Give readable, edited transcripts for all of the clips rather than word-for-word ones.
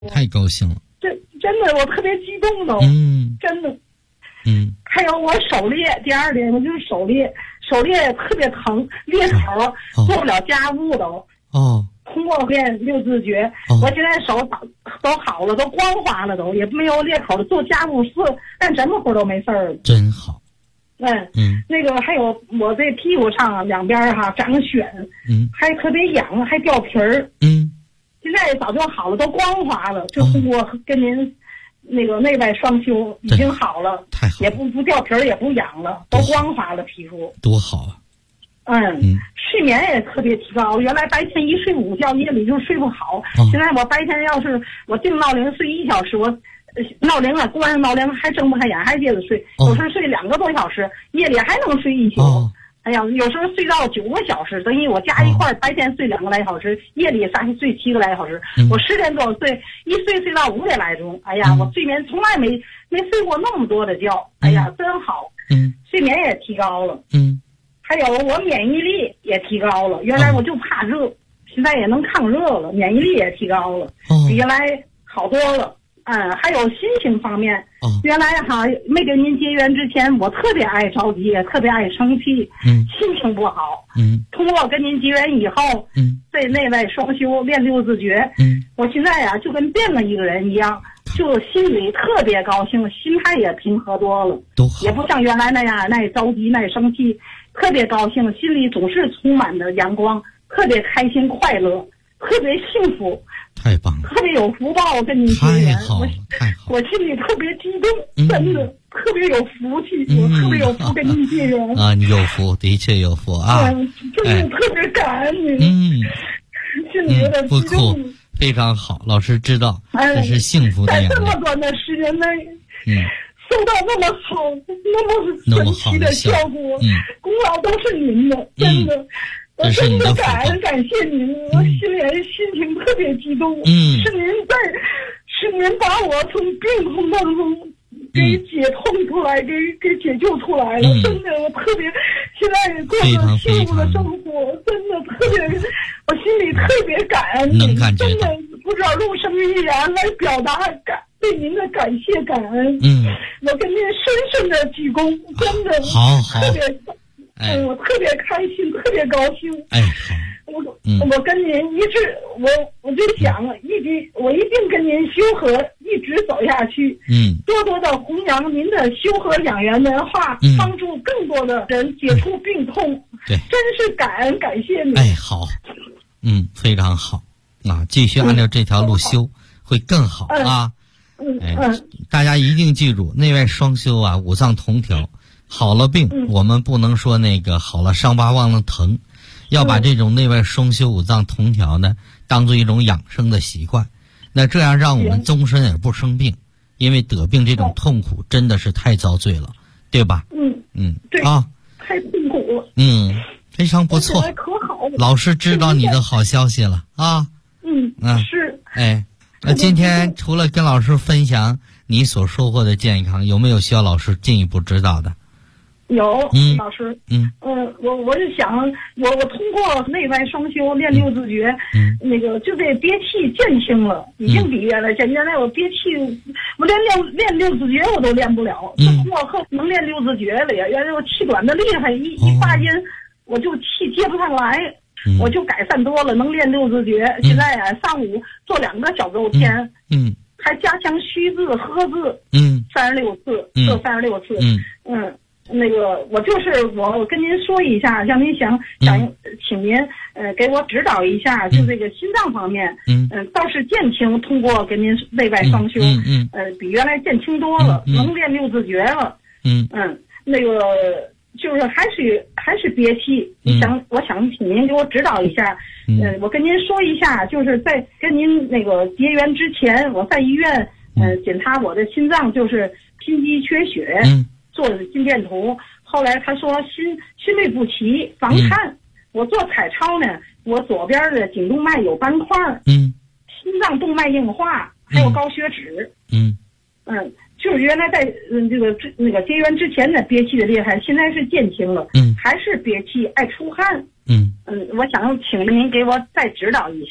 太高兴了。 真的我特别激动都。真的。还有我手裂，第二点我就是手裂特别疼，裂口做不了家务都。通过练六字诀，我现在手都好了，都光滑了都，也没有裂口了，做家务事干什么活都没事儿了。 真好。 那个还有我这屁股上两边长癣，还特别痒，还掉皮儿。现在早就好了，都光滑了，就通过跟您那个内外双修已经好了， 太好了， 也不掉皮儿，也不痒了，都光滑了皮肤， 多好啊！ 睡眠也特别提高，原来白天一睡午觉，夜里就睡不好。现在我白天要是我定闹铃睡1小时，我闹铃关上闹铃还睁不开眼，还接着睡，有时候睡2个多小时，夜里还能睡1宿。哎呀，有时候睡到9个小时，等于我加一块白天睡2个来小时，夜里睡7个来小时。我10点多睡，一睡到5点来钟。哎呀，我睡眠从来没睡过那么多的觉。哎呀，真好。睡眠也提高了。还有我免疫力也提高了，原来我就怕热，现在也能抗热了，免疫力也提高了，比原来好多了。还有心情方面，原来没跟您结缘之前，我特别爱着急，也特别爱生气，心情不好。通过跟您结缘以后，在内外双修练六字诀，我现在就跟变了一个人一样，就心里特别高兴，心态也平和多了，也不像原来那样那着急那生气，特别高兴，心里总是充满着阳光，特别开心快乐，特别幸福。 太棒了， 特别有福报，我跟您结缘，我心里特别激动，真的特别有福气，我特别有福跟您结缘你有福，的确有福啊！ 真的特别感恩您，心里有点激动。 非常好，老师知道这是幸福的在这么短的时间内，收到那么好、那么神奇的效果，功劳都是您的，真的。我真的感谢您，我心情特别激动。是您把我从病痛当中给解痛出来，给解救出来了。真的，我特别现在过着幸福的生活，真的特别，我心里特别感恩您，真的不知道用什么语言来表达对您的感谢感恩。我跟您深深的鞠躬，真的特别。我特别开心，特别高兴。我跟您一直，我就想，我一定跟您修和，一直走下去。多多的弘扬您的修和养元文化，帮助更多的人解除病痛。真是感恩感谢您。 好，非常好继续按照这条路修，会更好啊。大家一定记住，内外双修五脏同调。好了病，我们不能说那个好了伤疤忘了疼，要把这种内外双修五脏同调呢，当做一种养生的习惯。那这样让我们终身也不生病，因为得病这种痛苦真的是太遭罪了，对吧？ 对太痛苦了。 非常不错。老师知道你的好消息了是。 那今天除了跟老师分享你所收获的健康，有没有需要老师进一步指导的？ 有，老师，我就想，我通过内外双修练六字诀，那个就这憋气减轻了，已经比原来我憋气，我练六字诀我都练不了，通过后能练六字诀了呀，原来我气短的厉害，一发音我就气接不上来，我就改善多了，能练六字诀。现在上午做2个小周天，还加强虚字喝字，36次，做36次，那个我跟您说一下，像您想请您给我指导一下，就这个心脏方面，倒是减轻，通过跟您内外双修，比原来减轻多了，能练六字诀了，那个就是还是憋气，我想请您给我指导一下，我跟您说一下，就是在跟您那个结缘之前，我在医院检查我的心脏，就是心肌缺血。做的心电图，后来他说心律不齐，房颤。我做彩超呢，我左边的颈动脉有斑块，心脏动脉硬化，还有高血脂。就是原来在那个结缘之前的憋气的厉害，现在是减轻了，还是憋气爱出汗。我想请您给我再指导一下。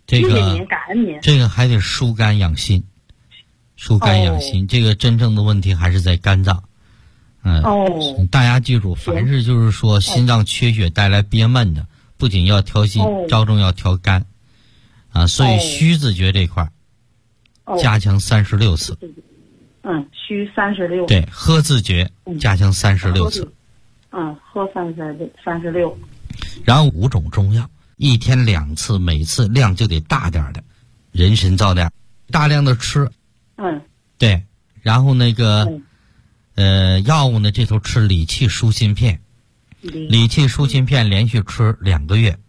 这个谢谢您，感恩您。 这个还得疏肝养心，疏肝养心，这个真正的问题还是在肝脏。大家记住，凡是就是说心脏缺血带来憋闷的，不仅要调心，着重要调肝。所以虚自觉这块加强36次。 虚36。 对，喝自觉加强36次。 喝36。 然后5种中药，一天2次，每次量就得大点的，人参皂点，大量的吃。对，然后那个药物呢，这头吃理气舒心片，理气舒心片连续吃2个月。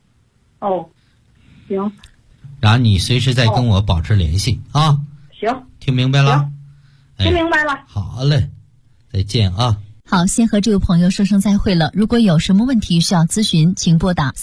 行。 然后你随时再跟我保持联系啊。 行。 听明白了？ 听明白了。 好嘞，再见啊。 好，先和这位朋友说声再会了。如果有什么问题需要咨询，请拨打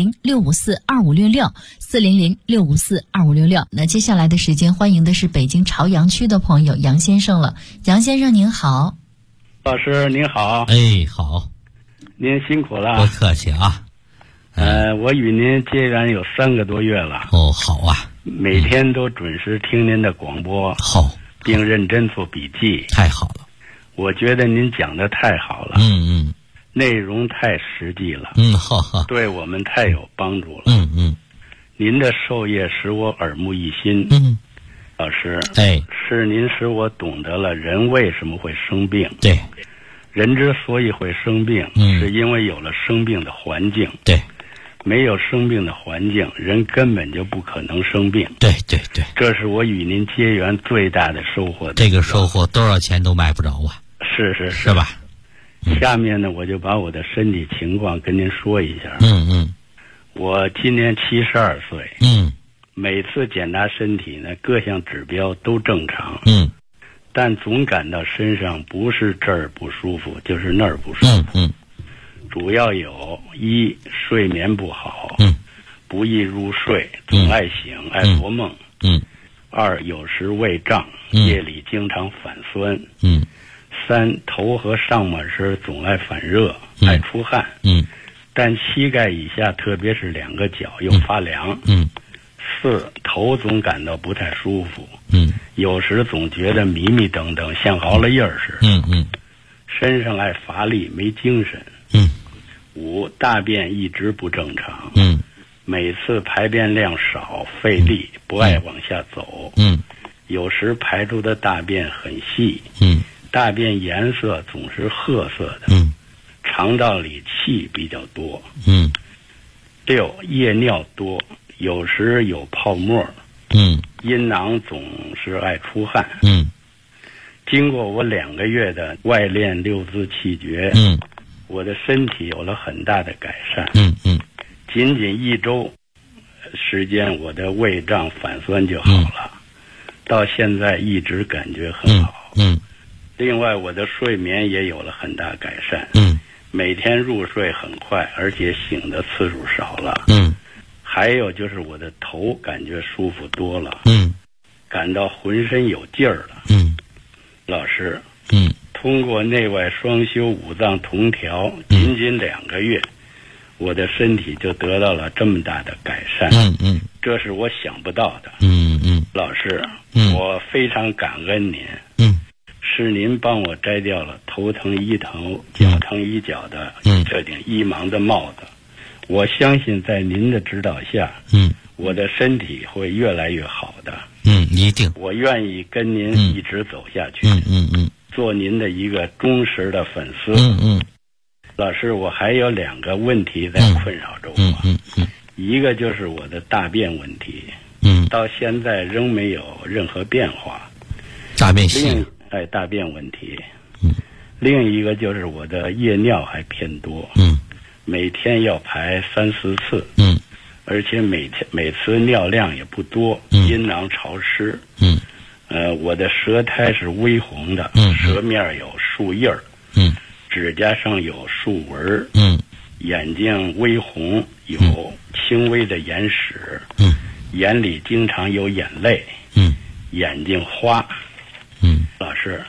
400-654-2566，400-654-2566。那接下来的时间，欢迎的是北京朝阳区的朋友杨先生了。杨先生您好。 老师您好。 好。 您辛苦了。 不客气啊。 我与您结缘有3个多月了。 好啊。 每天都准时听您的广播。 好。 并认真做笔记。 太好了。 我觉得您讲的太好了。内容太实际了。 好。 对我们太有帮助了。您的授业使我耳目一新。老师。是您使我懂得了人为什么会生病。 对。 人之所以会生病，是因为有了生病的环境。 对。 没有生病的环境，人根本就不可能生病。 对。 这是我与您结缘最大的收获。 这个收获多少钱都买不着啊。是吧？ 下面呢，我就把我的身体情况跟您说一下。我今年72岁。每次检查身体呢，各项指标都正常。但总感到身上不是这儿不舒服，就是那儿不舒服。主要有1睡眠不好，不易入睡，总爱醒，爱做梦。2有时胃胀，夜里经常反酸。3头和上半身总爱反热，爱出汗。但膝盖以下，特别是2个脚又发凉。4头总感到不太舒服。有时总觉得迷迷瞪瞪，像熬了夜似的。身上爱乏力，没精神。5大便一直不正常。每次排便量少，费力，不爱往下走。有时排出的大便很细。大便颜色总是褐色的。肠道里气比较多。6夜尿多，有时有泡沫。阴囊总是爱出汗。经过我2个月的外练6字气诀，我的身体有了很大的改善。仅仅1周时间，我的胃胀反酸就好了。到现在一直感觉很好。另外我的睡眠也有了很大改善。每天入睡很快，而且醒的次数少了。还有就是我的头感觉舒服多了。感到浑身有劲儿了。老师。通过内外双修5脏同调，仅仅2个月，我的身体就得到了这么大的改善。这是我想不到的。老师，我非常感恩您。是您帮我摘掉了头疼医头，脚疼医脚的这顶医盲的帽子。我相信在您的指导下，我的身体会越来越好的。 一定。 我愿意跟您一直走下去。做您的一个忠实的粉丝。老师，我还有2个问题在困扰着我。一个就是我的大便问题。到现在仍没有任何变化。 大便细。 大便问题。另一个就是我的夜尿还偏多。每天要排3-4次。而且每次尿量也不多。阴囊潮湿。我的舌苔是微红的。舌面有树印儿。指甲上有竖纹。眼睛微红，有轻微的眼屎。眼里经常有眼泪。眼睛花。老师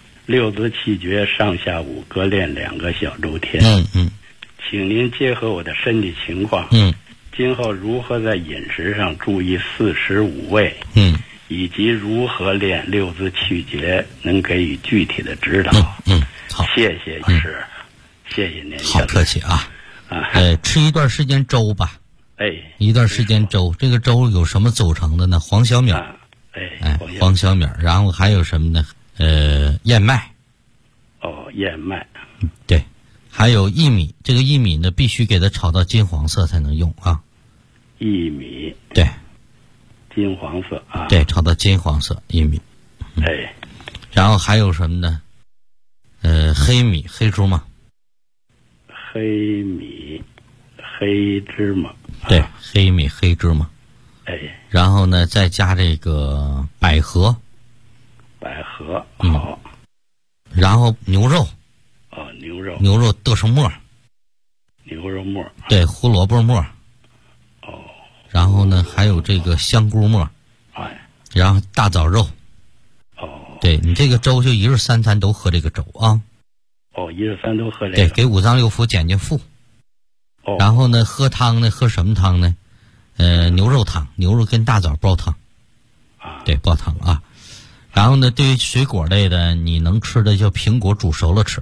，6字气诀上下午各练2个小周天。请您结合我的身体情况， 今后如何在饮食上注意四时五味？以及如何练六字气诀，能给予具体的指导？ 好， 谢谢医师，谢谢您。 好，客气啊。吃一段时间粥吧。一段时间粥，这个粥有什么组成的呢？黄小米。黄小米，然后还有什么呢？燕麦。 燕麦。 对，还有薏米。这个薏米呢，必须给它炒到金黄色才能用啊。 薏米。 对。 金黄色啊。 对，炒到金黄色薏米。然后还有什么呢？黑米、黑芝麻。 黑米、黑芝麻。 对，黑米、黑芝麻。然后呢，再加这个百合。 百合好。 然后牛肉。牛肉剁成末。 牛肉末。 对，胡萝卜末。然后呢，还有这个香菇末。然后大枣肉。对，你这个粥就一日三餐都喝这个粥啊。 一日三都喝这个。 对，给五脏六腑减减负。然后呢，喝汤呢，喝什么汤呢？牛肉汤，牛肉跟大枣煲汤。对，煲汤啊。然后呢，对于水果类的，你能吃的就苹果煮熟了吃。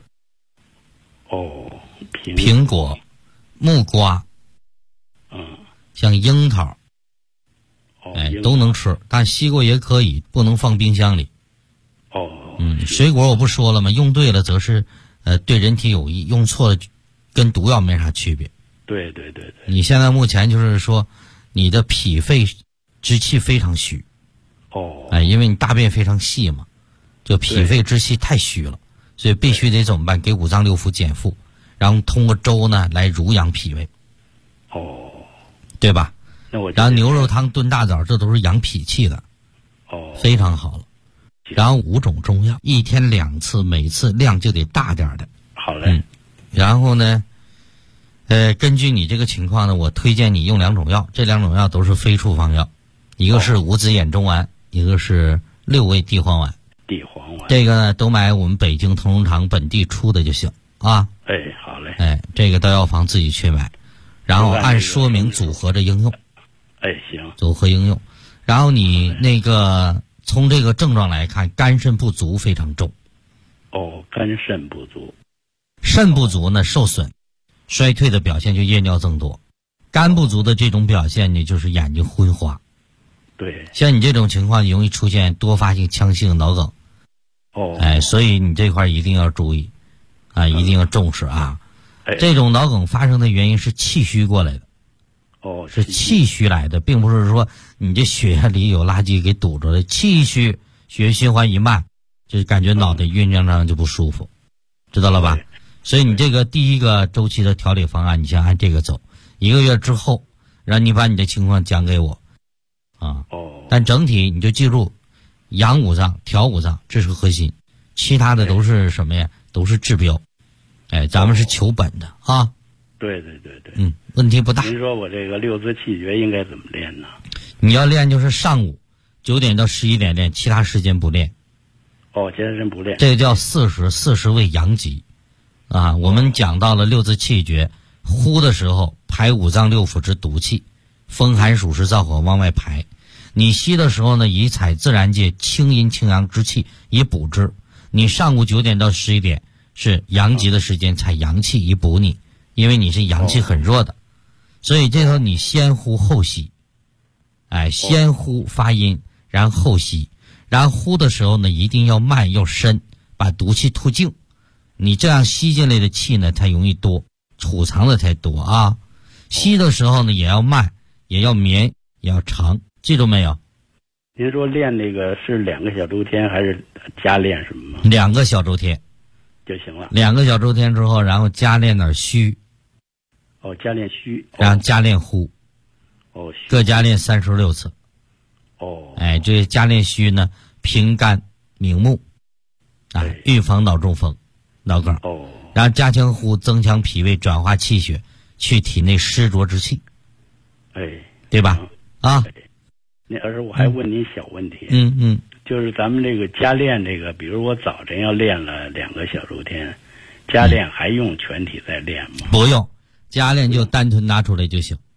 苹果、木瓜。像樱桃。都能吃，但西瓜也可以，不能放冰箱里。水果我不说了吗？用对了则是对人体有益，用错了跟毒药没啥区别。 对。 你现在目前就是说你的脾肺之气非常虚。因为你大便非常细嘛，就脾肺之气太虚了，所以必须得怎么办？给五脏六腑减负，然后通过粥呢来濡养脾胃。对吧？然后牛肉汤炖大枣，这都是养脾气的。非常好了。然后5种中药，一天2次，每次量就得大点的。 好嘞。 然后呢，根据你这个情况呢，我推荐你用2种药，这2种药都是非处方药，一个是五子衍中丸，一个是6味地黄丸。这个呢，都买我们北京同仁堂本地出的就行啊。 好嘞。 这个到药房自己去买，然后按说明组合着应用。 行。 组合应用。然后你那个从这个症状来看，肝肾不足非常重。 肝肾不足。 肾不足呢，受损衰退的表现就夜尿增多。肝不足的这种表现呢，就是眼睛昏花。 对。 像你这种情况容易出现多发性腔性脑梗。所以你这块一定要注意啊，一定要重视啊。这种脑梗发生的原因是气虚过来的。是气虚来的，并不是说你这血液里有垃圾给堵着了。气虚，血液循环一慢，就感觉脑袋晕胀胀就不舒服，知道了吧？所以你这个第一个周期的调理方案，你先按这个走。1个月之后，让你把你的情况讲给我啊。但整体你就记住，养五脏、调五脏，这是核心，其他的都是什么呀？都是治标。咱们是求本的啊。 对。 问题不大。 您说我这个六字气诀应该怎么练呢？ 你要练就是上午9点到11点练，其他时间不练。 其他时间不练。 这个叫40为阳极啊。我们讲到了六字气诀，呼的时候排五脏六腑之毒气，风寒暑湿燥火往外排。你吸的时候呢，以采自然界清阴清阳之气以补之。你上午9点到11点是阳极的时间，采阳气以补你，因为你是阳气很弱的。所以这时候你先呼后吸。先呼发音，然后后吸。然后呼的时候呢，一定要慢要深，把毒气吐净。你这样吸进来的气呢，才容易多，储藏的才多啊。吸的时候呢，也要慢，也要绵，也要长，记住没有？ 您说练那个是2个小周天还是加练什么吗 ？2个小周天就行了。 2个小周天之后，然后加练点虚。 加练虚。 然后加练呼。各加练36次。这加练虚呢，平肝明目，预防脑中风、脑梗。然后加强呼，增强脾胃，转化气血，去体内湿浊之气。对吧？ 那儿我还问您小问题。就是咱们这个加练这个，比如我早晨要练了2个小周天，加练还用全体再练吗？ 不用，加练就单纯拿出来就行。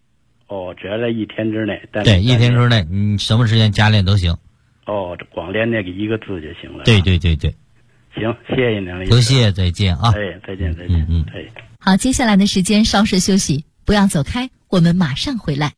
哦，只要在1天之内。 对，1天之内，你什么时间加练都行。 哦，这光练那个1个字就行了。 对对对对。 行，谢谢梁律师。 不谢，再见啊。 哎，再见再见。哎。 好，接下来的时间稍事休息，不要走开，我们马上回来。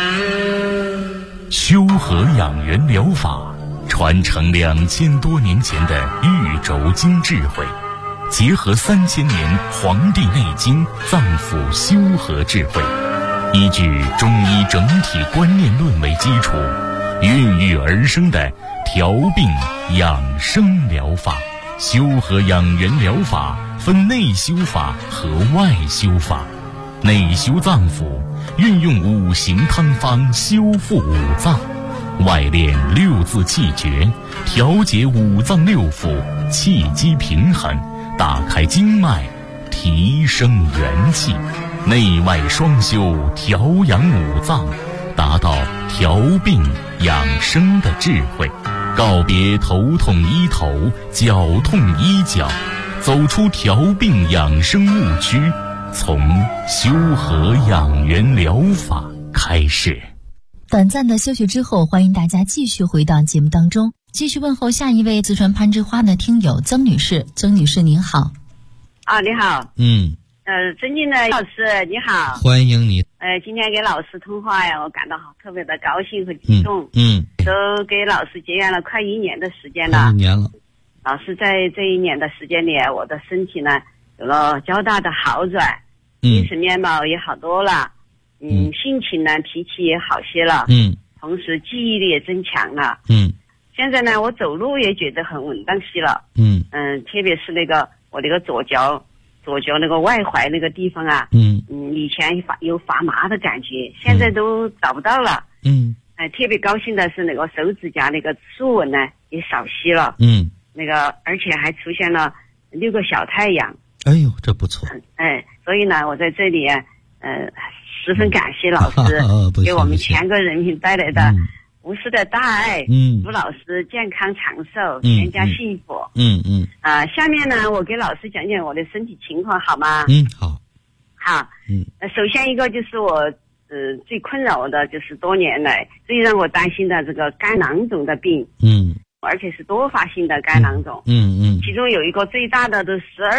修和养元疗法传承2000多年前的玉轴经智慧，结合3000年《黄帝内经》脏腑修和智慧，依据中医整体观念论为基础，孕育而生的调病养生疗法。修和养元疗法分内修法和外修法。内修脏腑，运用5行汤方修复5脏；外练6字气诀，调节5脏6腑，气机平衡，打开经脉，提升元气。内外双修，调养5脏，达到调病养生的智慧。告别头痛医头，脚痛医脚，走出调病养生误区，从修和养元疗法开始。 短暂的休息之后，欢迎大家继续回到节目当中，继续问候下一位自传攀枝花的听友曾女士。曾女士您好。 啊，你好。尊敬的老师你好， 欢迎你。 今天给老师通话呀，我感到特别的高兴和激动。都给老师结缘了快1年的时间了。 1年了。 老师在这1年的时间里，我的身体呢有了较大的好转，精神面貌也好多了。心情呢脾气也好些了。同时记忆力也增强了。现在呢我走路也觉得很稳当些了。特别是那个我那个左脚那个外踝那个地方啊，以前有发麻的感觉，现在都找不到了。特别高兴的是那个手指甲那个竖纹呢也少些了。那个而且还出现了6个小太阳。 哎呦，这不错。 所以呢，我在这里十分感谢老师给我们全国人民带来的无私的大爱。祝老师健康长寿，全家幸福。下面呢，我给老师讲讲我的身体情况好吗？ 好。 首先一个就是我最困扰我的就是多年来最让我担心的这个肝囊肿的病。而且是多发性的肝囊肿。其中有一个最大的都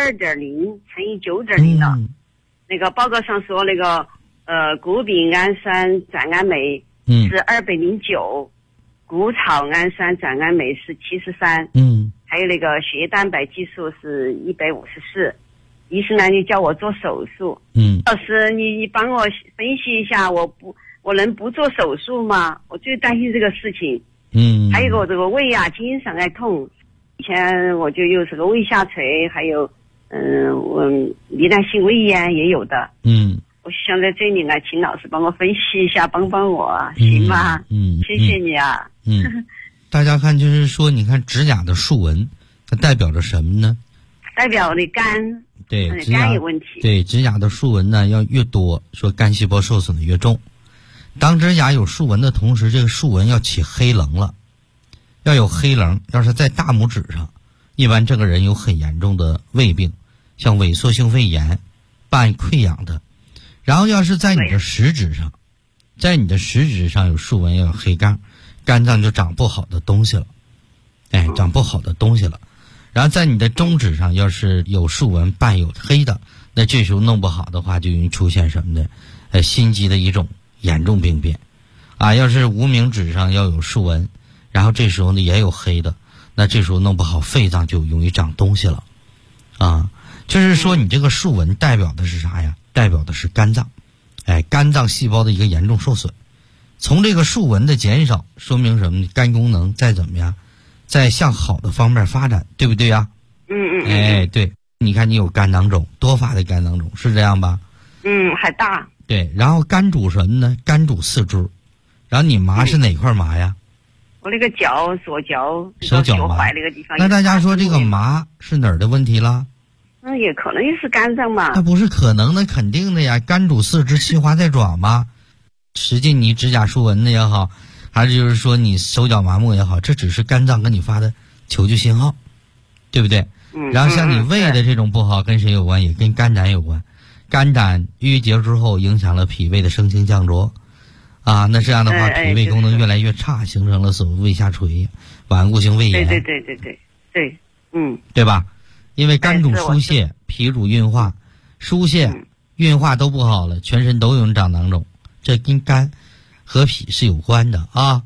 12.0乘以9.0了。那个报告上说那个谷丙氨酸转氨酶是209，谷草氨酸转氨酶是73。还有那个血液蛋白激素是154。医生呢就叫我做手术。老师你帮我分析一下，我能不做手术吗？我最担心这个事情。还有一个我这个胃啊经常爱痛，以前我就有这个胃下垂，还有我罹难性胃炎也有的。我想在这里呢请老师帮我分析一下，帮帮我行吗？谢谢你啊。 大家看就是说，你看指甲的竖纹它代表着什么呢？ 代表我的肝。 对， 肝有问题。 对，指甲的竖纹呢要越多，说肝细胞受损的越重。当指甲有竖纹的同时，这个竖纹要起黑棱了，要有黑棱。要是在大拇指上，一般这个人有很严重的胃病，像萎缩性胃炎伴溃疡的。然后要是在你的食指上，有竖纹，要有黑杠，肝脏就长不好的东西了。长不好的东西了。然后在你的中指上要是有竖纹伴有黑的，那这时候弄不好的话就容易出现什么呢？心肌的一种严重病变。要是无名指上要有竖纹，然后这时候呢也有黑的，那这时候弄不好肺脏就容易长东西了。就是说你这个竖纹代表的是啥呀？代表的是肝脏。肝脏细胞的一个严重受损。从这个竖纹的减少说明什么呢？肝功能再怎么样在向好的方面发展，对不对呀？对，你看你有肝囊肿，多发的肝囊肿，是这样吧？ 还大。对， 然后肝主什么呢？肝主四肢。然后你麻是哪块麻呀？ 我那个左脚手脚麻那个地方。 那大家说这个麻是哪儿的问题了？ 那也可能是肝脏嘛。 那不是可能的，肯定的呀。肝主四肢，气化在爪嘛。实际你指甲竖纹的也好，还是就是说你手脚麻木也好，这只是肝脏跟你发的求救信号，对不对？然后像你胃的这种不好跟谁有关？也跟肝胆有关。肝胆淤结之后影响了脾胃的升清降浊， 啊，那这样的话，脾胃功能越来越差，形成了所谓胃下垂、顽固性胃炎。 对， 对吧？因为肝主疏泄，脾主运化，疏泄、运化都不好了，全身都有长囊肿，这跟肝和脾是有关的啊。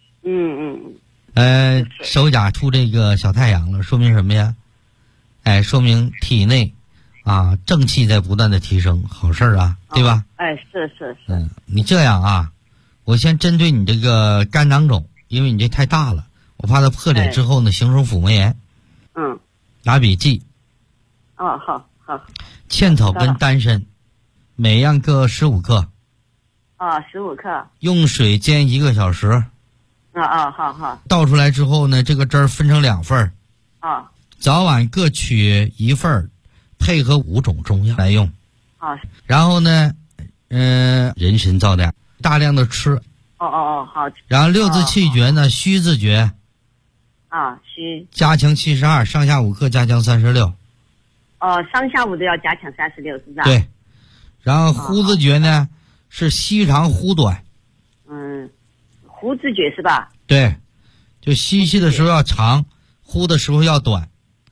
手甲出这个小太阳了，说明什么呀？说明体内啊正气在不断的提升，好事啊，对吧？ 是。 你这样啊，我先针对你这个肝囊肿，因为你这太大了，我怕它破裂之后呢，形成腹膜炎。拿笔记。 好。 茜草根、丹参，每样各15克。 15克。 用水煎1个小时。 好。 倒出来之后呢，这个汁儿分成2份儿。早晚各取1份儿，配合5种中药来用。然后呢，人参皂点，大量的吃。 好。 然后6字气诀呢，虚字诀。 虚。 加强72，上下5克，加强36。 上下午都要加强36，是不是？ 对。然后呼字诀呢，是吸长呼短。 呼字诀是吧？ 对，就吸气的时候要长，呼的时候要短。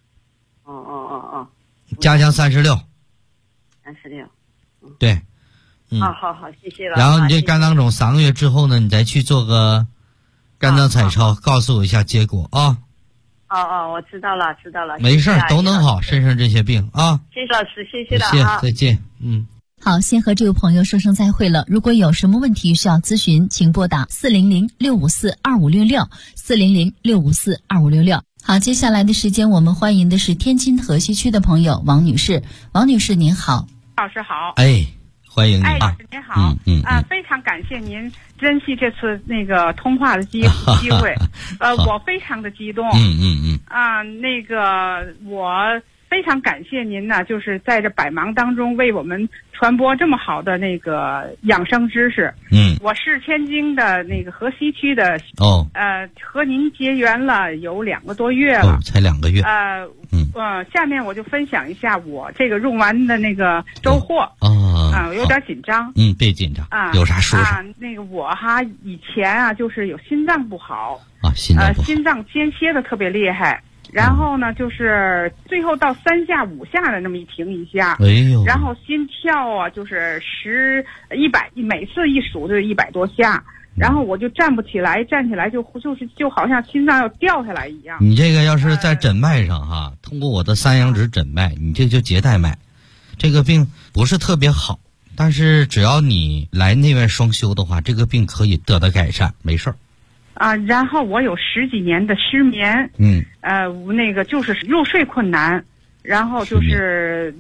加强36。对。 好，谢谢了。 然后你这肝囊肿3个月之后呢，你再去做个肝脏彩超，告诉我一下结果啊。 我知道了。 没事都能好，身上这些病啊。 谢谢老师，谢谢了。 再见。 好，先和这位朋友说声再会了。如果有什么问题需要咨询，请拨打400-654-2566，400-654-2566。好，接下来的时间我们欢迎的是天津河西区的朋友王女士。王女士您好。 老师好。 欢迎你老师您好。非常感谢您珍惜这次那个通话的机会。我非常的激动。我非常感谢您呢，就是在这百忙当中为我们传播这么好的那个养生知识。我是天津的那个河西区的。和您结缘了有2个多月了。 才2个月。 下面我就分享一下我这个用完的那个收获。我有点紧张。 别紧张。有啥说啥。 那个我以前就是有心脏不好。 心脏不好。 心脏间歇的特别厉害。然后呢，就是最后到3下5下的那么一停一下。然后心跳就是100，每次一数就100多下。然后我就站不起来，站起来就好像心脏要掉下来一样。 你这个要是在诊脉上通过我的3阳指诊脉，你这就结带脉。这个病不是特别好，但是只要你来内外双修的话，这个病可以得到改善，没事儿。 然后我有10几年的失眠。那个就是入睡困难。然后就是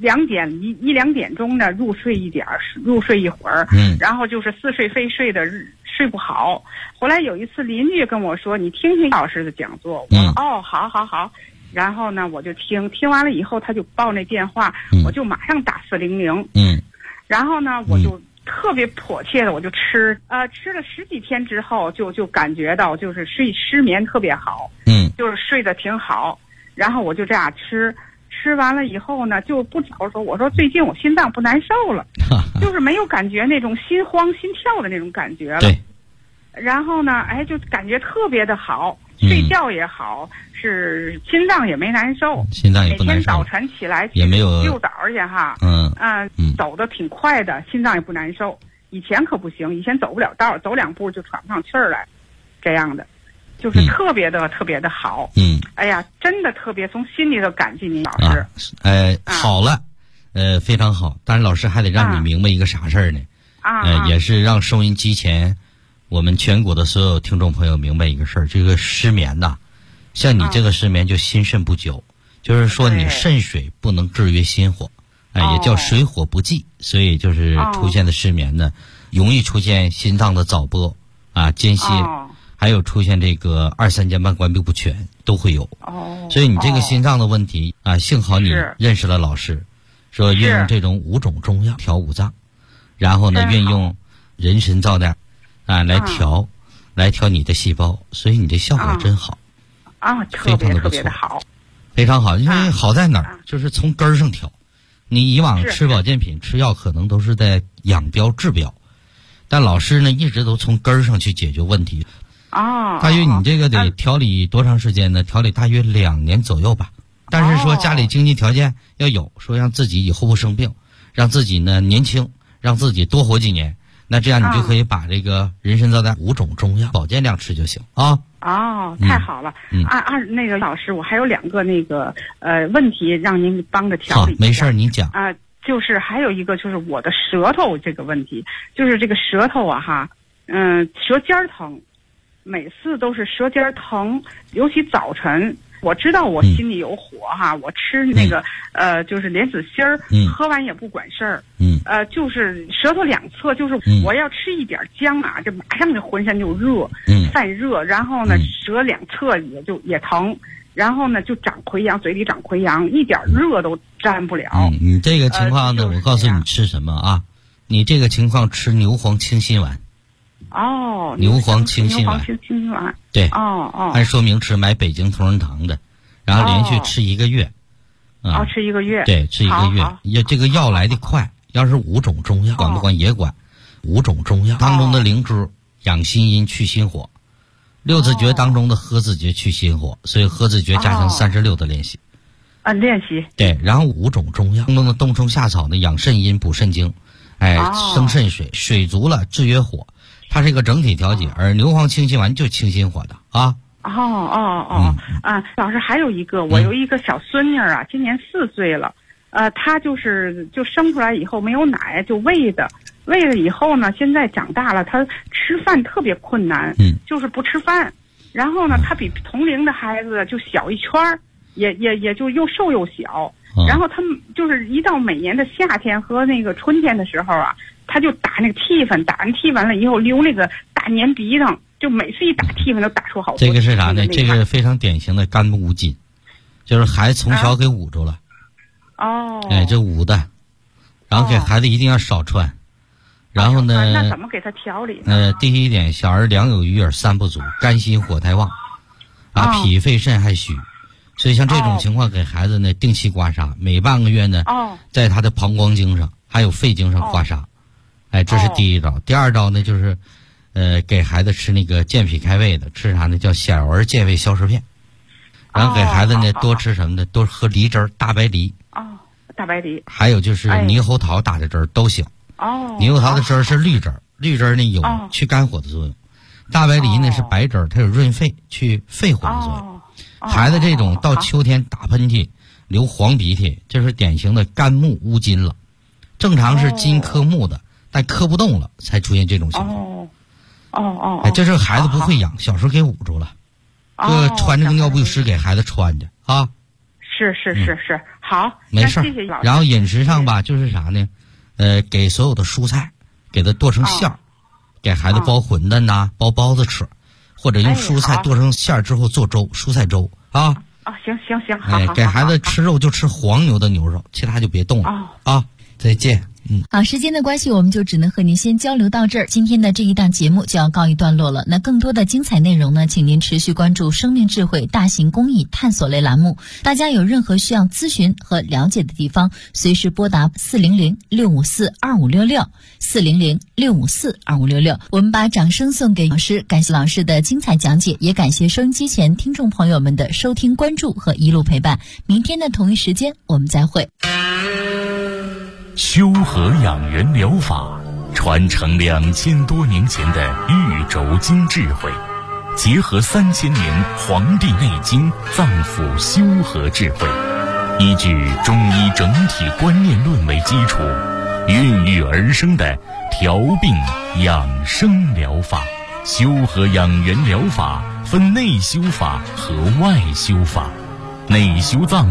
1、2点钟呢入睡一会儿。然后就是似睡非睡的睡不好。后来有一次邻居跟我说，你听听老师的讲座。我说好。然后呢我就听完了以后，他就报那电话。我就马上打400。然后呢我就特别迫切的我就吃了10几天之后，就感觉到就是失眠特别好。就是睡得挺好。然后我就这样吃完了以后呢，就不早说，我说最近我心脏不难受了。就是没有感觉那种心慌心跳的那种感觉了。 对。 然后呢就感觉特别的好，睡觉也好，是心脏也没难受。 心脏也不难受。 每天早晨起来也没有溜达去走得挺快的，心脏也不难受。以前可不行，以前走不了道，走2步就喘不上气儿来，这样的。就是特别的好。真的特别从心里头感激您老师。 好了，非常好。但是老师还得让你明白一个啥事儿呢？也是让收音机前我们全国的所有听众朋友明白一个事儿，这个失眠呐，像你这个失眠就心肾不久，就是说你肾水不能制约心火，也叫水火不济，所以就是出现的失眠呢，容易出现心脏的早搏间歇。还有出现这个2、3间半关闭不全都会有。所以你这个心脏的问题幸好你认识了老师，说运用这种5种中药调五脏，然后呢运用人参皂点来调你的细胞，所以你这效果真好。 特别的好。 非常好。因为好在哪儿，就是从根儿上调。你以往吃保健品吃药可能都是在养标治标， 但老师呢一直都从根儿上去解决问题。大约你这个得调理多长时间呢？调理大约2年左右吧。但是说家里经济条件要有，说让自己以后不生病，让自己呢年轻，让自己多活几年，那这样你就可以把这个人参皂苷5种中药保健量吃就行啊。 太好了。那个老师，我还有2个那个问题让您帮着调理一下。 没事您讲。 就是还有一个就是我的舌头这个问题，就是这个舌头舌尖疼，每次都是舌尖疼，尤其早晨。我知道我心里有火我吃那个就是莲子心儿，喝完也不管事儿。就是舌头2侧，就是我要吃一点姜就马上就浑身就热，泛热，然后呢舌2侧也疼，然后呢就长溃疡，嘴里长溃疡，一点热都沾不了。 你这个情况呢，我告诉你吃什么啊？你这个情况吃牛黄清心丸。牛黄清心丸。对。按说明吃买北京同仁堂的，然后连续吃1个月。 吃1个月。 对，吃1个月。这个药来得快，要是5种中药，管不管也管。5种中药当中的灵芝养心阴去心火，6字诀当中的喝字诀去心火，所以喝字诀加上36的练习。 练习。 对，然后5种中药当中的冬虫夏草呢，养肾阴补肾精，生肾水，水足了制约火。它是一个整体调节，而牛黄清心丸就清心火的啊。 老师还有一个，我有一个小孙女今年4岁了，她就生出来以后没有奶，就喂了以后呢，现在长大了，她吃饭特别困难，就是不吃饭。然后呢，她比同龄的孩子就小一圈儿，也就又瘦又小。然后他们就是一到每年的夏天和那个春天的时候他就打那个涕粉，打完涕完了以后流那个大粘鼻涕，就每次一打涕粉都打出好多。 这个是啥呢？这个非常典型的肝无津，就是孩子从小给捂住了。这捂的，然后给孩子一定要少穿。然后呢？ 那怎么给他调理呢？ 第一点，小儿2有余而3不足，肝心火太旺，脾肺肾还虚。所以像这种情况，给孩子呢定期刮痧，每半个月呢，在他的膀胱经上还有肺经上刮痧。这是第一招。第二招呢，就是给孩子吃那个健脾开胃的，吃啥呢？叫小儿健胃消食片。然后给孩子呢多吃什么呢？多喝梨汁儿，大白梨。 大白梨。 还有就是猕猴桃打的汁儿都行。猕猴桃的汁儿是绿汁儿，绿汁儿呢有去肝火的作用。大白梨呢是白汁儿，它有润肺去肺火的作用。孩子这种到秋天打喷嚏流黄鼻涕，这是典型的肝木乌金了。正常是金克木的，但克不动了才出现这种情况。这是孩子不会养，小时候给捂住了，穿着个尿不湿给孩子穿着啊。 是，好， 没事。 谢谢老师。 然后饮食上吧，就是啥呢？给所有的蔬菜给它剁成馅儿，给孩子包馄饨呐，包包子吃。或者用蔬菜剁成馅儿之后做粥，蔬菜粥啊。 行，好。 给孩子吃肉就吃黄牛的牛肉，其他就别动了再见。 好，时间的关系，我们就只能和您先交流到这儿。今天的这一档节目就要告一段落了。那更多的精彩内容呢，请您持续关注生命智慧大型公益探索类栏目。大家有任何需要咨询和了解的地方，随时拨打400-654-2566 400-654-2566。我们把掌声送给老师，感谢老师的精彩讲解，也感谢收音机前听众朋友们的收听关注和一路陪伴。明天的同一时间我们再会。 修和养元疗法传承2000多年前的玉轴经智慧，结合3000年《黄帝内经》脏腑修和智慧，依据中医整体观念论为基础，孕育而生的调病养生疗法。修和养元疗法分内修法和外修法，内修脏